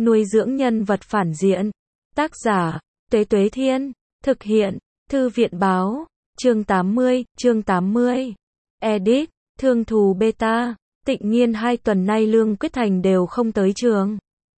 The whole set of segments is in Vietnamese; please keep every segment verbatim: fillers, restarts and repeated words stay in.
Nuôi dưỡng nhân vật phản diện. Tác giả, Tuế Tuế Thiên. Thực hiện, Thư viện Báo. Chương tám mươi, chương tám mươi. Edit, Thương Thù Beta. Tịnh Nghiên hai tuần nay Lương Quyết Thành đều không tới trường.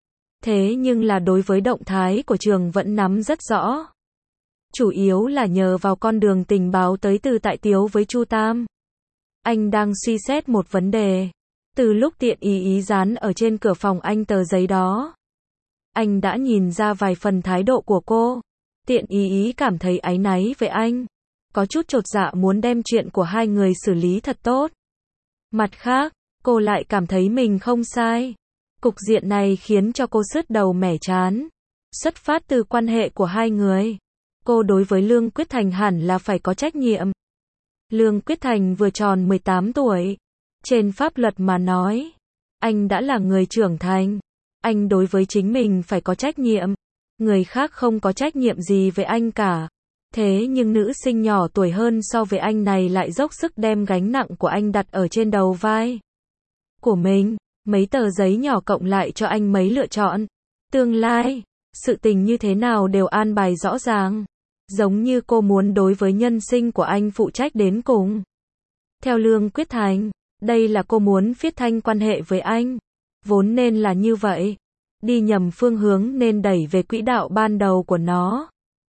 Thế nhưng là đối với động thái của trường vẫn nắm rất rõ. Chủ yếu là nhờ vào con đường tình báo tới từ Tại Tiếu với Chu Tam. Anh đang suy xét một vấn đề. Từ lúc Tiện Ý Ý dán ở trên cửa phòng anh tờ giấy đó, anh đã nhìn ra vài phần thái độ của cô. Tiện Ý Ý cảm thấy áy náy với anh, có chút chột dạ muốn đem chuyện của hai người xử lý thật tốt. Mặt khác, cô lại cảm thấy mình không sai. Cục diện này khiến cho cô sứt đầu mẻ trán. Xuất phát từ quan hệ của hai người, cô đối với Lương Quyết Thành hẳn là phải có trách nhiệm. Lương Quyết Thành vừa tròn mười tám tuổi. Trên pháp luật mà nói, anh đã là người trưởng thành. Anh đối với chính mình phải có trách nhiệm. Người khác không có trách nhiệm gì với anh cả. Thế nhưng nữ sinh nhỏ tuổi hơn so với anh này lại dốc sức đem gánh nặng của anh đặt ở trên đầu vai của mình. Mấy tờ giấy nhỏ cộng lại cho anh mấy lựa chọn. Tương lai, sự tình như thế nào đều an bài rõ ràng. Giống như cô muốn đối với nhân sinh của anh phụ trách đến cùng. Theo Lương Quyết Thành, đây là cô muốn phiết thanh quan hệ với anh. Vốn nên là như vậy. Đi nhầm phương hướng nên đẩy về quỹ đạo ban đầu của nó.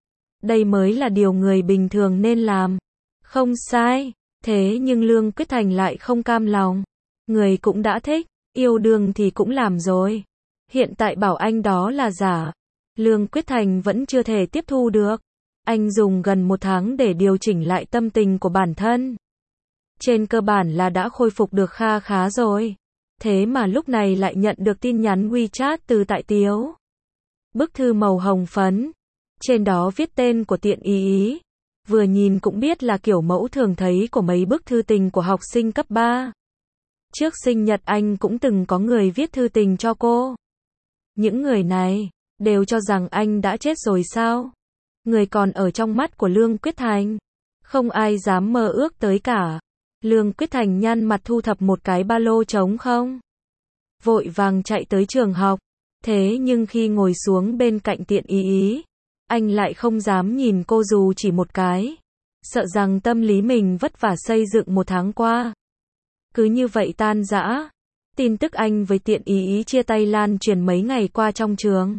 Đây mới là điều người bình thường nên làm. Không sai. Thế nhưng Lương Quyết Thành lại không cam lòng. Người cũng đã thích, yêu đương thì cũng làm rồi. Hiện tại bảo anh đó là giả. Lương Quyết Thành vẫn chưa thể tiếp thu được. Anh dùng gần một tháng để điều chỉnh lại tâm tình của bản thân. Trên cơ bản là đã khôi phục được kha khá rồi. Thế mà lúc này lại nhận được tin nhắn WeChat từ Tại Tiếu. Bức thư màu hồng phấn. Trên đó viết tên của Tiện Ý Ý. Vừa nhìn cũng biết là kiểu mẫu thường thấy của mấy bức thư tình của học sinh cấp ba. Trước sinh nhật anh cũng từng có người viết thư tình cho cô. Những người này đều cho rằng anh đã chết rồi sao? Người còn ở trong mắt của Lương Quyết Thành. Không ai dám mơ ước tới cả. Lương Quyết Thành nhăn mặt thu thập một cái ba lô trống không. Vội vàng chạy tới trường học. Thế nhưng khi ngồi xuống bên cạnh Tiện Ý Ý, anh lại không dám nhìn cô dù chỉ một cái. Sợ rằng tâm lý mình vất vả xây dựng một tháng qua cứ như vậy tan rã. Tin tức anh với Tiện Ý Ý chia tay lan truyền mấy ngày qua trong trường.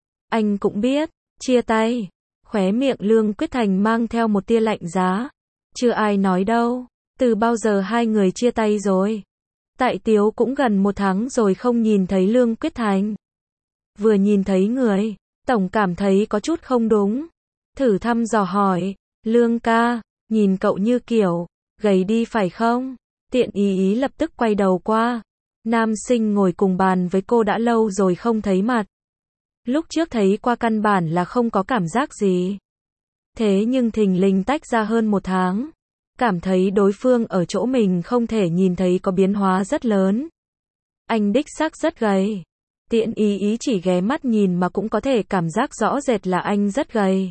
Anh cũng biết, chia tay. Khóe miệng Lương Quyết Thành mang theo một tia lạnh giá. Chưa ai nói đâu. Từ bao giờ hai người chia tay rồi? Tại Tiếu cũng gần một tháng rồi không nhìn thấy Lương Quyết Thành. Vừa nhìn thấy người, tổng cảm thấy có chút không đúng. Thử thăm dò hỏi, Lương ca, nhìn cậu như kiểu gầy đi phải không? Tiện Ý Ý lập tức quay đầu qua. Nam sinh ngồi cùng bàn với cô đã lâu rồi không thấy mặt. Lúc trước thấy qua căn bản là không có cảm giác gì. Thế nhưng thình lình tách ra hơn một tháng. Cảm thấy đối phương ở chỗ mình không thể nhìn thấy có biến hóa rất lớn. Anh đích xác rất gầy. Tiện Ý Ý chỉ ghé mắt nhìn mà cũng có thể cảm giác rõ rệt là anh rất gầy.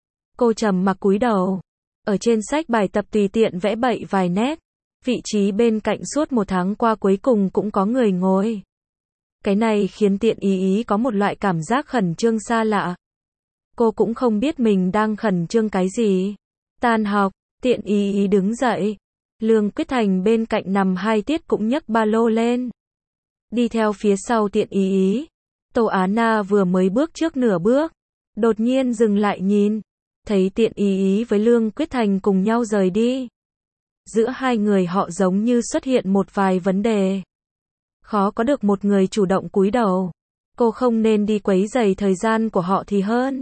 Cô trầm mặc cúi đầu. Ở trên sách bài tập tùy tiện vẽ bậy vài nét. Vị trí bên cạnh suốt một tháng qua cuối cùng cũng có người ngồi. Cái này khiến Tiện Ý Ý có một loại cảm giác khẩn trương xa lạ. Cô cũng không biết mình đang khẩn trương cái gì. Tan học, Tiện Ý Ý đứng dậy. Lương Quyết Thành bên cạnh nằm hai tiết cũng nhấc ba lô lên. Đi theo phía sau Tiện Ý Ý. Tô Á Na vừa mới bước trước nửa bước. Đột nhiên dừng lại nhìn. Thấy Tiện Ý Ý với Lương Quyết Thành cùng nhau rời đi. Giữa hai người họ giống như xuất hiện một vài vấn đề. Khó có được một người chủ động cúi đầu. Cô không nên đi quấy rầy thời gian của họ thì hơn.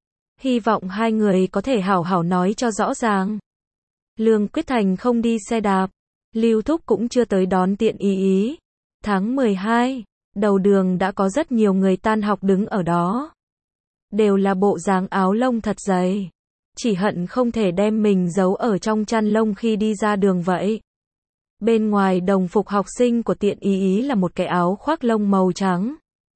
Hy vọng hai người có thể hảo hảo nói cho rõ ràng. Lương Quyết Thành không đi xe đạp. Lưu Thúc cũng chưa tới đón Tiện Ý Ý. Tháng mười hai, đầu đường đã có rất nhiều người tan học đứng ở đó. Đều là bộ dáng áo lông thật dày. Chỉ hận không thể đem mình giấu ở trong chăn lông khi đi ra đường vậy. Bên ngoài đồng phục học sinh của Tiện Ý Ý là một cái áo khoác lông màu trắng.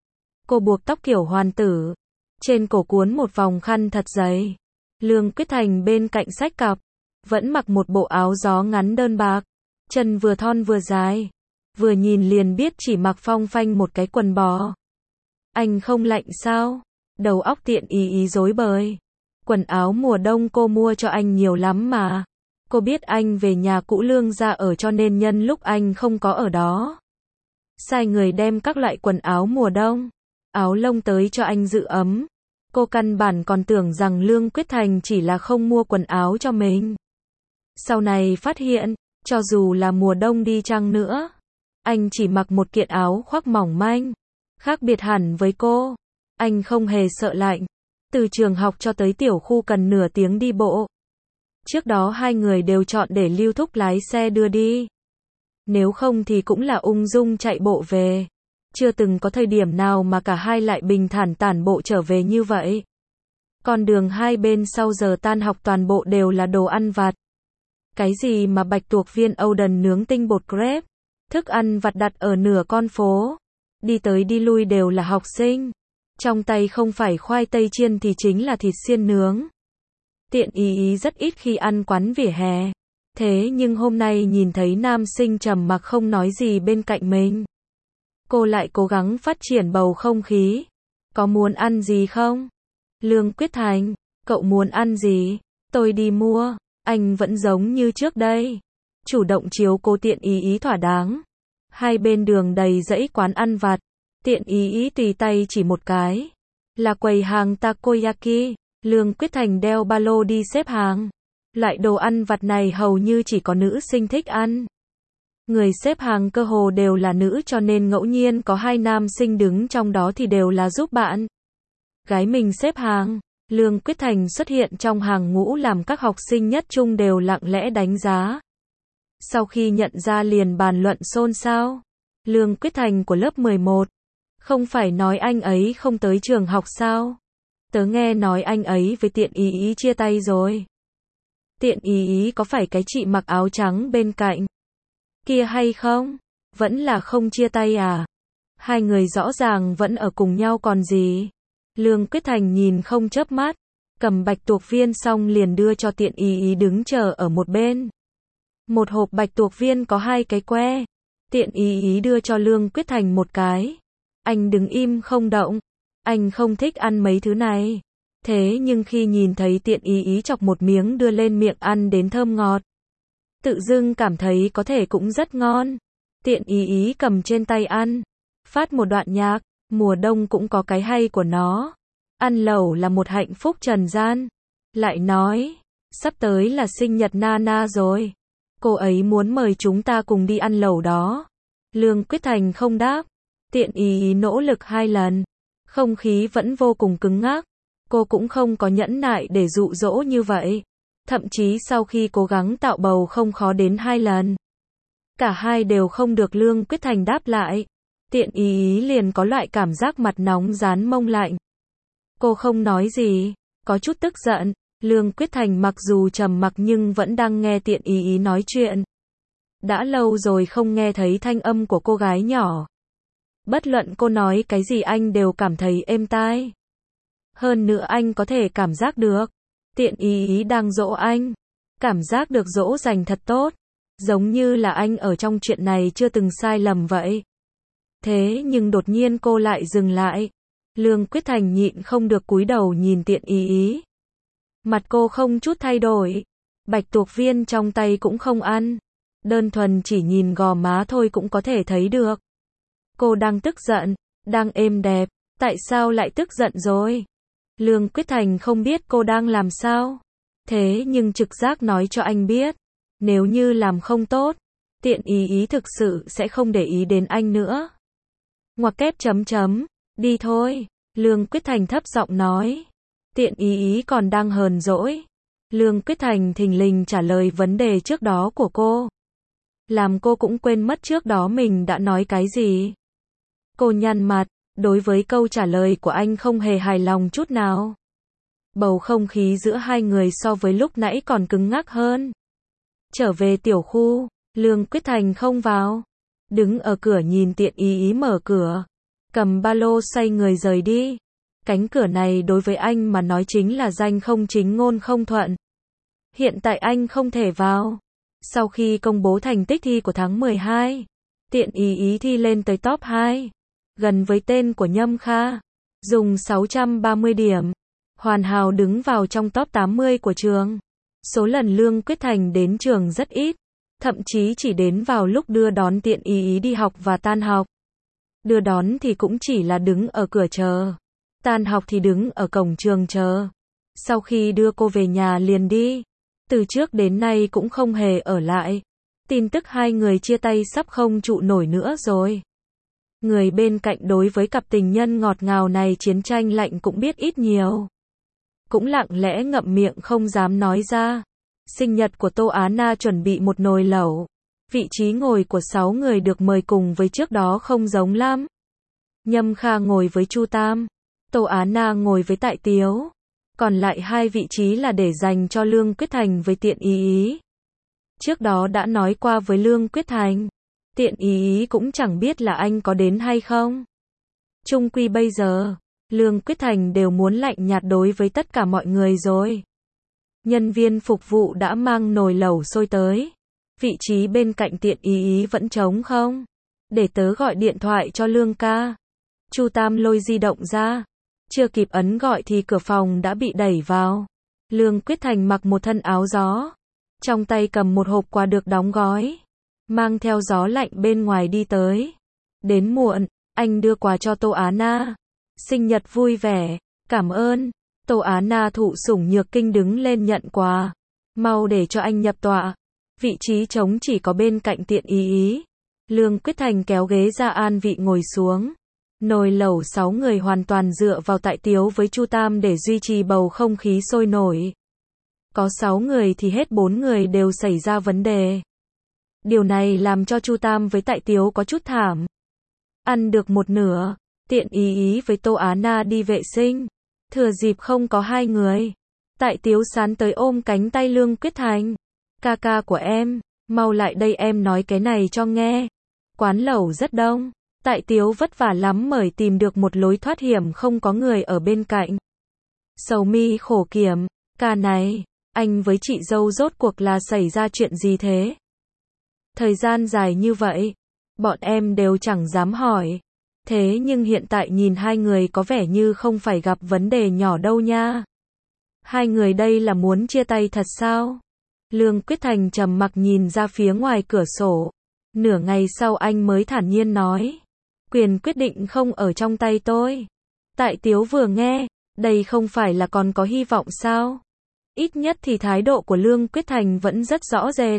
Cô buộc tóc kiểu hoàn tử. Trên cổ cuốn một vòng khăn thật dày. Lương Quyết Thành bên cạnh xách cặp. Vẫn mặc một bộ áo gió ngắn đơn bạc. Chân vừa thon vừa dài. Vừa nhìn liền biết chỉ mặc phong phanh một cái quần bò. Anh không lạnh sao? Đầu óc tiện ý ý rối bời. Quần áo mùa đông cô mua cho anh nhiều lắm mà. Cô biết anh về nhà cũ Lương gia ở cho nên nhân lúc anh không có ở đó, sai người đem các loại quần áo mùa đông, áo lông tới cho anh giữ ấm. Cô căn bản còn tưởng rằng Lương Quyết Thành chỉ là không mua quần áo cho mình. Sau này phát hiện, cho dù là mùa đông đi chăng nữa, anh chỉ mặc một kiện áo khoác mỏng manh. Khác biệt hẳn với cô, anh không hề sợ lạnh. Từ trường học cho tới tiểu khu cần nửa tiếng đi bộ. Trước đó hai người đều chọn để Lưu Thúc lái xe đưa đi. Nếu không thì cũng là ung dung chạy bộ về. Chưa từng có thời điểm nào mà cả hai lại bình thản tản bộ trở về như vậy. Con đường hai bên sau giờ tan học toàn bộ đều là đồ ăn vặt. Cái gì mà bạch tuộc viên Oden nướng tinh bột crepe, thức ăn vặt đặt ở nửa con phố. Đi tới đi lui đều là học sinh. Trong tay không phải khoai tây chiên thì chính là thịt xiên nướng. Tiện ý ý rất ít khi ăn quán vỉa hè. Thế nhưng hôm nay nhìn thấy nam sinh trầm mặc không nói gì bên cạnh mình, cô lại cố gắng phát triển bầu không khí. Có muốn ăn gì không? Lương Quyết Thành, cậu muốn ăn gì? Tôi đi mua. Anh vẫn giống như trước đây, chủ động chiếu cố tiện ý ý thỏa đáng. Hai bên đường đầy dãy quán ăn vặt. Tiện ý ý tùy tay chỉ một cái, là quầy hàng takoyaki. Lương Quyết Thành đeo ba lô đi xếp hàng. Loại đồ ăn vặt này hầu như chỉ có nữ sinh thích ăn. Người xếp hàng cơ hồ đều là nữ cho nên ngẫu nhiên có hai nam sinh đứng trong đó thì đều là giúp bạn gái mình xếp hàng. Lương Quyết Thành xuất hiện trong hàng ngũ làm các học sinh nhất trung đều lặng lẽ đánh giá. Sau khi nhận ra liền bàn luận xôn xao. Lương Quyết Thành của lớp mười một. Không phải nói anh ấy không tới trường học sao? Tớ nghe nói anh ấy với tiện ý ý chia tay rồi. Tiện ý ý có phải cái chị mặc áo trắng bên cạnh kia hay không? Vẫn là không chia tay à? Hai người rõ ràng vẫn ở cùng nhau còn gì? Lương Quyết Thành nhìn không chớp mắt, cầm bạch tuộc viên xong liền đưa cho tiện ý ý đứng chờ ở một bên. Một hộp bạch tuộc viên có hai cái que. Tiện ý ý đưa cho Lương Quyết Thành một cái. Anh đứng im không động. Anh không thích ăn mấy thứ này. Thế nhưng khi nhìn thấy tiện ý ý chọc một miếng đưa lên miệng ăn đến thơm ngọt, tự dưng cảm thấy có thể cũng rất ngon. Tiện ý ý cầm trên tay ăn, phát một đoạn nhạc. Mùa đông cũng có cái hay của nó. Ăn lẩu là một hạnh phúc trần gian. Lại nói, sắp tới là sinh nhật Nana rồi. Cô ấy muốn mời chúng ta cùng đi ăn lẩu đó. Lương Quyết Thành không đáp. Tiện ý ý nỗ lực hai lần. Không khí vẫn vô cùng cứng ngắc. Cô cũng không có nhẫn nại để dụ dỗ như vậy. Thậm chí sau khi cố gắng tạo bầu không khó đến hai lần, cả hai đều không được Lương Quyết Thành đáp lại. Tiện ý ý liền có loại cảm giác mặt nóng rán mông lạnh. Cô không nói gì, có chút tức giận. Lương Quyết Thành mặc dù trầm mặc nhưng vẫn đang nghe tiện ý ý nói chuyện. Đã lâu rồi không nghe thấy thanh âm của cô gái nhỏ. Bất luận cô nói cái gì anh đều cảm thấy êm tai. Hơn nữa anh có thể cảm giác được tiện ý ý đang dỗ anh. Cảm giác được dỗ dành thật tốt. Giống như là anh ở trong chuyện này chưa từng sai lầm vậy. Thế nhưng đột nhiên cô lại dừng lại. Lương Quyết Thành nhịn không được cúi đầu nhìn tiện ý ý. Mặt cô không chút thay đổi. Bạch tuộc viên trong tay cũng không ăn. Đơn thuần chỉ nhìn gò má thôi cũng có thể thấy được. Cô đang tức giận, đang êm đẹp. Tại sao lại tức giận rồi? Lương Quyết Thành không biết cô đang làm sao. Thế nhưng trực giác nói cho anh biết. Nếu như làm không tốt, tiện ý ý thực sự sẽ không để ý đến anh nữa. Ngoặc kép chấm chấm, đi thôi. Lương Quyết Thành thấp giọng nói. Tiện ý ý còn đang hờn dỗi. Lương Quyết Thành thình lình trả lời vấn đề trước đó của cô. Làm cô cũng quên mất trước đó mình đã nói cái gì. Cô nhăn mặt, đối với câu trả lời của anh không hề hài lòng chút nào. Bầu không khí giữa hai người so với lúc nãy còn cứng ngắc hơn. Trở về tiểu khu, Lương Quyết Thành không vào. Đứng ở cửa nhìn tiện ý ý mở cửa. Cầm ba lô xoay người rời đi. Cánh cửa này đối với anh mà nói chính là danh không chính ngôn không thuận. Hiện tại anh không thể vào. Sau khi công bố thành tích thi của tháng mười hai, tiện ý ý thi lên tới top hai. Gần với tên của Nhâm Kha. dùng sáu trăm ba mươi điểm, hoàn hảo đứng vào trong top tám mươi của trường. Số lần Lương Quyết Thành đến trường rất ít, thậm chí chỉ đến vào lúc đưa đón Tiện Ý Ý đi học và tan học. Đưa đón thì cũng chỉ là đứng ở cửa chờ, tan học thì đứng ở cổng trường chờ. Sau khi đưa cô về nhà liền đi, từ trước đến nay cũng không hề ở lại. Tin tức hai người chia tay sắp không trụ nổi nữa rồi. Người bên cạnh đối với cặp tình nhân ngọt ngào này chiến tranh lạnh cũng biết ít nhiều. Cũng lặng lẽ ngậm miệng không dám nói ra. Sinh nhật của Tô Á Na chuẩn bị một nồi lẩu. Vị trí ngồi của sáu người được mời cùng với trước đó không giống lắm. Nhâm Kha ngồi với Chu Tam, Tô Á Na ngồi với Tại Tiếu. Còn lại hai vị trí là để dành cho Lương Quyết Thành với Tiện Ý Ý. Trước đó đã nói qua với Lương Quyết Thành, Tiện Ý Ý cũng chẳng biết là anh có đến hay không. Chung quy bây giờ, Lương Quyết Thành đều muốn lạnh nhạt đối với tất cả mọi người rồi. Nhân viên phục vụ đã mang nồi lẩu sôi tới. Vị trí bên cạnh Tiện Ý Ý vẫn trống không? Để tớ gọi điện thoại cho Lương ca. Chu Tam lôi di động ra. Chưa kịp ấn gọi thì cửa phòng đã bị đẩy vào. Lương Quyết Thành mặc một thân áo gió. Trong tay cầm một hộp quà được đóng gói. Mang theo gió lạnh bên ngoài đi tới. Đến muộn, anh đưa quà cho Tô Á Na. Sinh nhật vui vẻ, cảm ơn. Tô Á Na thụ sủng nhược kinh đứng lên nhận quà. Mau để cho anh nhập tọa. Vị trí trống chỉ có bên cạnh Tiện Ý Ý. Lương Quyết Thành kéo ghế ra an vị ngồi xuống. Nồi lẩu sáu người hoàn toàn dựa vào Tại Tiếu với Chu Tam để duy trì bầu không khí sôi nổi. Có sáu người thì hết bốn người đều xảy ra vấn đề. Điều này làm cho Chu Tam với Tại Tiếu có chút thảm. Ăn được một nửa, Tiện Ý Ý với Tô Á Na đi vệ sinh. Thừa dịp không có hai người, Tại Tiếu sán tới ôm cánh tay Lương Quyết Thành. Ca ca của em, mau lại đây em nói cái này cho nghe. Quán lẩu rất đông. Tại Tiếu vất vả lắm mới tìm được một lối thoát hiểm không có người ở bên cạnh. Sầu mi khổ kiểm, ca này, anh với chị dâu rốt cuộc là xảy ra chuyện gì thế? Thời gian dài như vậy, bọn em đều chẳng dám hỏi. Thế nhưng hiện tại nhìn hai người có vẻ như không phải gặp vấn đề nhỏ đâu nha. Hai người đây là muốn chia tay thật sao? Lương Quyết Thành trầm mặc nhìn ra phía ngoài cửa sổ. Nửa ngày sau anh mới thản nhiên nói. Quyền quyết định không ở trong tay tôi. Tại Tiếu vừa nghe, đây không phải là còn có hy vọng sao? Ít nhất thì thái độ của Lương Quyết Thành vẫn rất rõ rệt.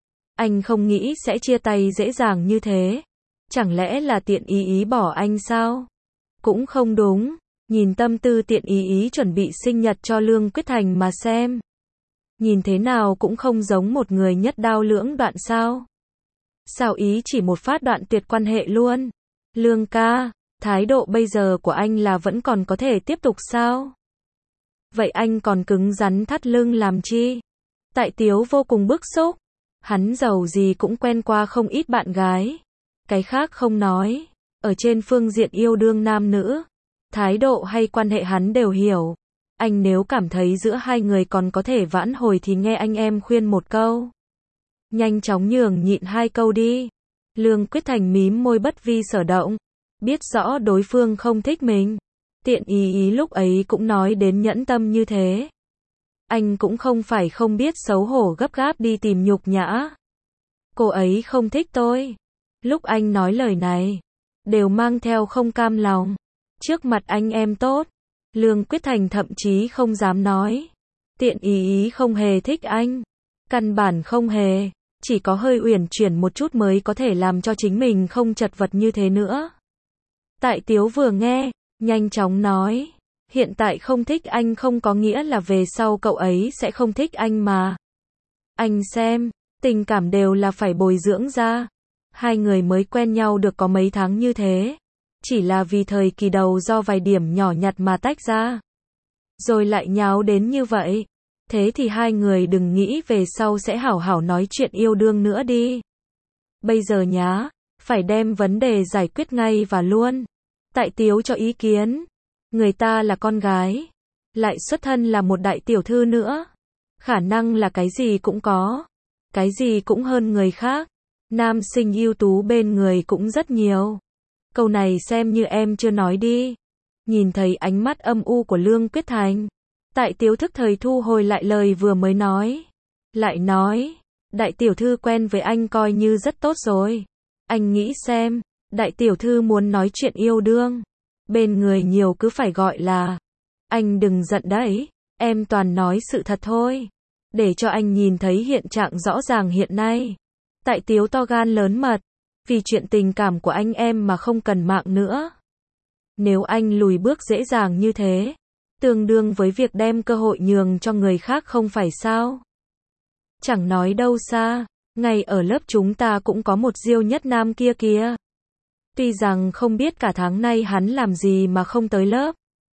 Anh không nghĩ sẽ chia tay dễ dàng như thế. Chẳng lẽ là Tiện Ý Ý bỏ anh sao? Cũng không đúng. Nhìn tâm tư Tiện Ý Ý chuẩn bị sinh nhật cho Lương Quyết Thành mà xem. Nhìn thế nào cũng không giống một người nhất đao lưỡng đoạn sao? Sao ý chỉ một phát đoạn tuyệt quan hệ luôn? Lương ca, thái độ bây giờ của anh là vẫn còn có thể tiếp tục sao? Vậy anh còn cứng rắn thắt lưng làm chi? Tại Tiếu vô cùng bức xúc. Hắn giàu gì cũng quen qua không ít bạn gái. Cái khác không nói. Ở trên phương diện yêu đương nam nữ, thái độ hay quan hệ hắn đều hiểu. Anh nếu cảm thấy giữa hai người còn có thể vãn hồi thì nghe anh em khuyên một câu. Nhanh chóng nhường nhịn hai câu đi. Lương Quyết Thành mím môi bất vi sở động. Biết rõ đối phương không thích mình. Tiện Ý Ý lúc ấy cũng nói đến nhẫn tâm như thế. Anh cũng không phải không biết xấu hổ gấp gáp đi tìm nhục nhã. Cô ấy không thích tôi. Lúc anh nói lời này, đều mang theo không cam lòng. Trước mặt anh em tốt, Lương Quyết Thành thậm chí không dám nói. Tiện Ý Ý không hề thích anh. Căn bản không hề. Chỉ có hơi uyển chuyển một chút mới có thể làm cho chính mình không chật vật như thế nữa. Tại Tiếu vừa nghe, nhanh chóng nói. Hiện tại không thích anh không có nghĩa là về sau cậu ấy sẽ không thích anh mà. Anh xem, tình cảm đều là phải bồi dưỡng ra. Hai người mới quen nhau được có mấy tháng như thế. Chỉ là vì thời kỳ đầu do vài điểm nhỏ nhặt mà tách ra. Rồi lại nháo đến như vậy. Thế thì hai người đừng nghĩ về sau sẽ hảo hảo nói chuyện yêu đương nữa đi. Bây giờ nhá, phải đem vấn đề giải quyết ngay và luôn. Tại Tiếu cho ý kiến. Người ta là con gái. Lại xuất thân là một đại tiểu thư nữa. Khả năng là cái gì cũng có. Cái gì cũng hơn người khác. Nam sinh ưu tú bên người cũng rất nhiều. Câu này xem như em chưa nói đi. Nhìn thấy ánh mắt âm u của Lương Quyết Thành, Tại Tiếu thức thời thu hồi lại lời vừa mới nói. Lại nói, đại tiểu thư quen với anh coi như rất tốt rồi. Anh nghĩ xem, đại tiểu thư muốn nói chuyện yêu đương. Bên người nhiều cứ phải gọi là. Anh đừng giận đấy, em toàn nói sự thật thôi. Để cho anh nhìn thấy hiện trạng rõ ràng hiện nay. Tại Tiếu to gan lớn mật, vì chuyện tình cảm của anh em mà không cần mạng nữa. Nếu anh lùi bước dễ dàng như thế, tương đương với việc đem cơ hội nhường cho người khác không phải sao? Chẳng nói đâu xa, ngay ở lớp chúng ta cũng có một Diêu Nhất Nam kia kìa. Tuy rằng không biết cả tháng nay hắn làm gì mà không tới lớp.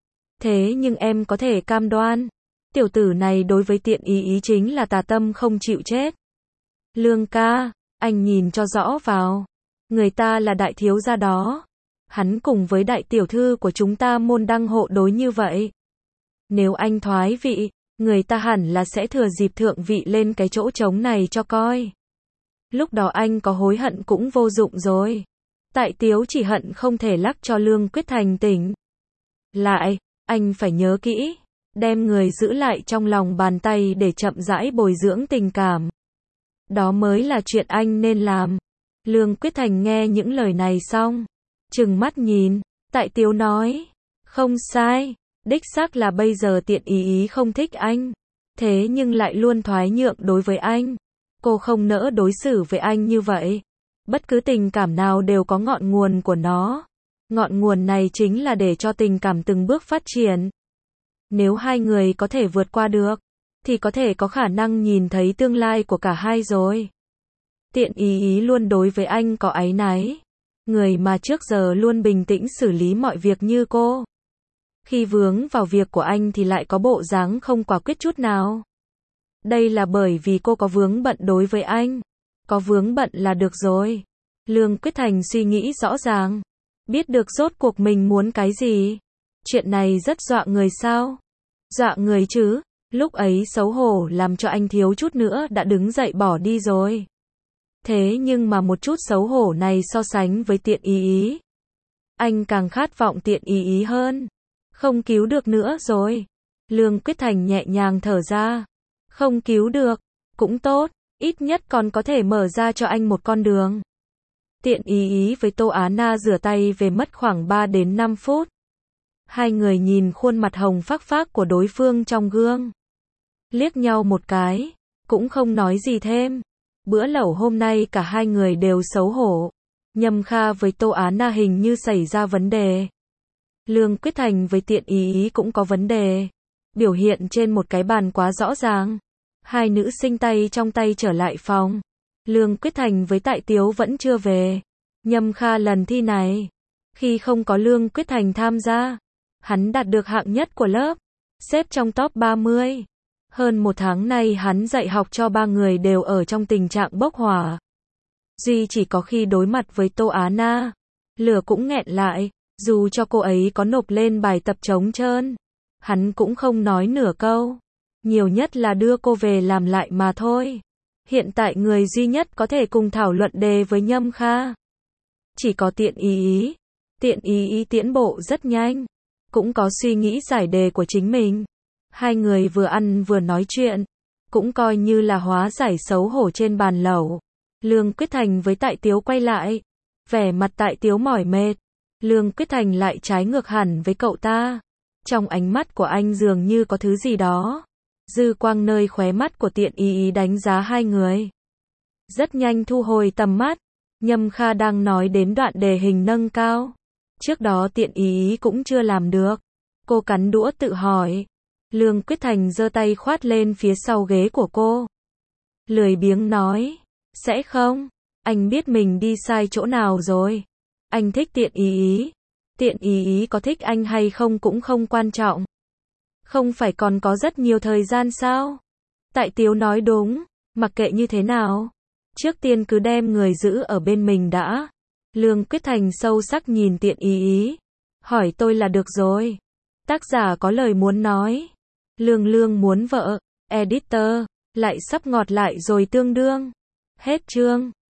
Thế nhưng em có thể cam đoan, tiểu tử này đối với Tiện Ý Ý chính là tà tâm không chịu chết. Lương ca, anh nhìn cho rõ vào. Người ta là đại thiếu gia đó. Hắn cùng với đại tiểu thư của chúng ta môn đăng hộ đối như vậy. Nếu anh thoái vị, người ta hẳn là sẽ thừa dịp thượng vị lên cái chỗ trống này cho coi. Lúc đó anh có hối hận cũng vô dụng rồi. Tại Tiếu chỉ hận không thể lắc cho Lương Quyết Thành tỉnh. Lại, anh phải nhớ kỹ, đem người giữ lại trong lòng bàn tay để chậm rãi bồi dưỡng tình cảm. Đó mới là chuyện anh nên làm. Lương Quyết Thành nghe những lời này xong, trừng mắt nhìn, Tại Tiếu nói, không sai, đích xác là bây giờ Tiện Ý Ý không thích anh, thế nhưng lại luôn thoái nhượng đối với anh. Cô không nỡ đối xử với anh như vậy. Bất cứ tình cảm nào đều có ngọn nguồn của nó. Ngọn nguồn này chính là để cho tình cảm từng bước phát triển. Nếu hai người có thể vượt qua được, thì có thể có khả năng nhìn thấy tương lai của cả hai rồi. Tiện Ý Ý luôn đối với anh có áy náy. Người mà trước giờ luôn bình tĩnh xử lý mọi việc như cô. Khi vướng vào việc của anh thì lại có bộ dáng không quả quyết chút nào. Đây là bởi vì cô có vướng bận đối với anh. Có vướng bận là được rồi. Lương Quyết Thành suy nghĩ rõ ràng. Biết được rốt cuộc mình muốn cái gì. Chuyện này rất dọa người sao? Dọa người chứ. Lúc ấy xấu hổ làm cho anh thiếu chút nữa đã đứng dậy bỏ đi rồi. Thế nhưng mà một chút xấu hổ này so sánh với Tiện Ý Ý. Anh càng khát vọng Tiện Ý Ý hơn. Không cứu được nữa rồi. Lương Quyết Thành nhẹ nhàng thở ra. Không cứu được. Cũng tốt. Ít nhất còn có thể mở ra cho anh một con đường. Tiện Ý Ý với Tô Á Na rửa tay về mất khoảng ba đến năm phút. Hai người nhìn khuôn mặt hồng phác phác của đối phương trong gương. Liếc nhau một cái. Cũng không nói gì thêm. Bữa lẩu hôm nay cả hai người đều xấu hổ. Nhâm Kha với Tô Á Na hình như xảy ra vấn đề. Lương Quyết Thành với Tiện Ý Ý cũng có vấn đề. Biểu hiện trên một cái bàn quá rõ ràng. Hai nữ sinh tay trong tay trở lại phòng. Lương Quyết Thành với Tại Tiếu vẫn chưa về. Nhâm Kha lần thi này, khi không có Lương Quyết Thành tham gia, hắn đạt được hạng nhất của lớp, xếp trong top ba mươi. Hơn một tháng nay hắn dạy học cho ba người đều ở trong tình trạng bốc hỏa. Duy chỉ có khi đối mặt với Tô Á Na, lửa cũng nghẹn lại, dù cho cô ấy có nộp lên bài tập trống trơn, hắn cũng không nói nửa câu. Nhiều nhất là đưa cô về làm lại mà thôi. Hiện tại người duy nhất có thể cùng thảo luận đề với Nhâm Kha chỉ có Tiện Ý Ý. Tiện Ý Ý tiến bộ rất nhanh, cũng có suy nghĩ giải đề của chính mình. Hai người vừa ăn vừa nói chuyện, cũng coi như là hóa giải xấu hổ trên bàn lẩu. Lương Quyết Thành với Tại Tiếu quay lại, vẻ mặt Tại Tiếu mỏi mệt. Lương Quyết Thành lại trái ngược hẳn với cậu ta. Trong ánh mắt của anh dường như có thứ gì đó. Dư quang nơi khóe mắt của Tiện Ý Ý đánh giá hai người. Rất nhanh thu hồi tầm mắt. Nhâm Kha đang nói đến đoạn đề hình nâng cao. Trước đó Tiện Ý Ý cũng chưa làm được. Cô cắn đũa tự hỏi. Lương Quyết Thành giơ tay khoát lên phía sau ghế của cô. Lười biếng nói. Sẽ không. Anh biết mình đi sai chỗ nào rồi. Anh thích Tiện Ý Ý. Tiện Ý Ý có thích anh hay không cũng không quan trọng. Không phải còn có rất nhiều thời gian sao? Tại Tiếu nói đúng. Mặc kệ như thế nào, trước tiên cứ đem người giữ ở bên mình đã. Lương Quyết Thành sâu sắc nhìn Tiện Ý Ý. Hỏi tôi là được rồi. Tác giả có lời muốn nói. Lương Lương muốn vợ. Editor. Lại sắp ngọt lại rồi tương đương. Hết chương.